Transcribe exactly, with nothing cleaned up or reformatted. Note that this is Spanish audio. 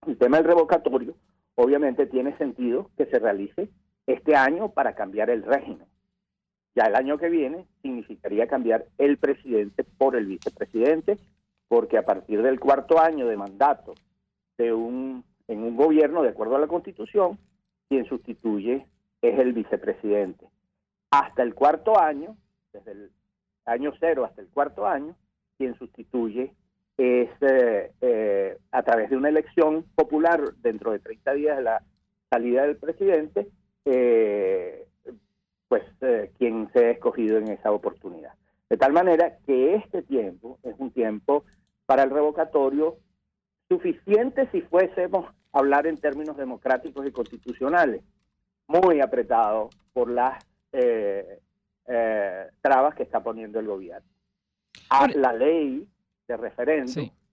El tema del revocatorio, obviamente tiene sentido que se realice este año para cambiar el régimen. Ya el año que viene significaría cambiar el presidente por el vicepresidente, porque a partir del cuarto año de mandato de un en un gobierno, de acuerdo a la Constitución, quien sustituye es el vicepresidente. Hasta el cuarto año, desde el año cero hasta el cuarto año, quien sustituye es eh, eh, a través de una elección popular dentro de treinta días de la salida del presidente, eh, pues eh, quien sea escogido en esa oportunidad. De tal manera que este tiempo es un tiempo para el revocatorio suficiente si fuésemos a hablar en términos democráticos y constitucionales, muy apretado por las eh, eh, trabas que está poniendo el gobierno. A la ley de referendo, sí,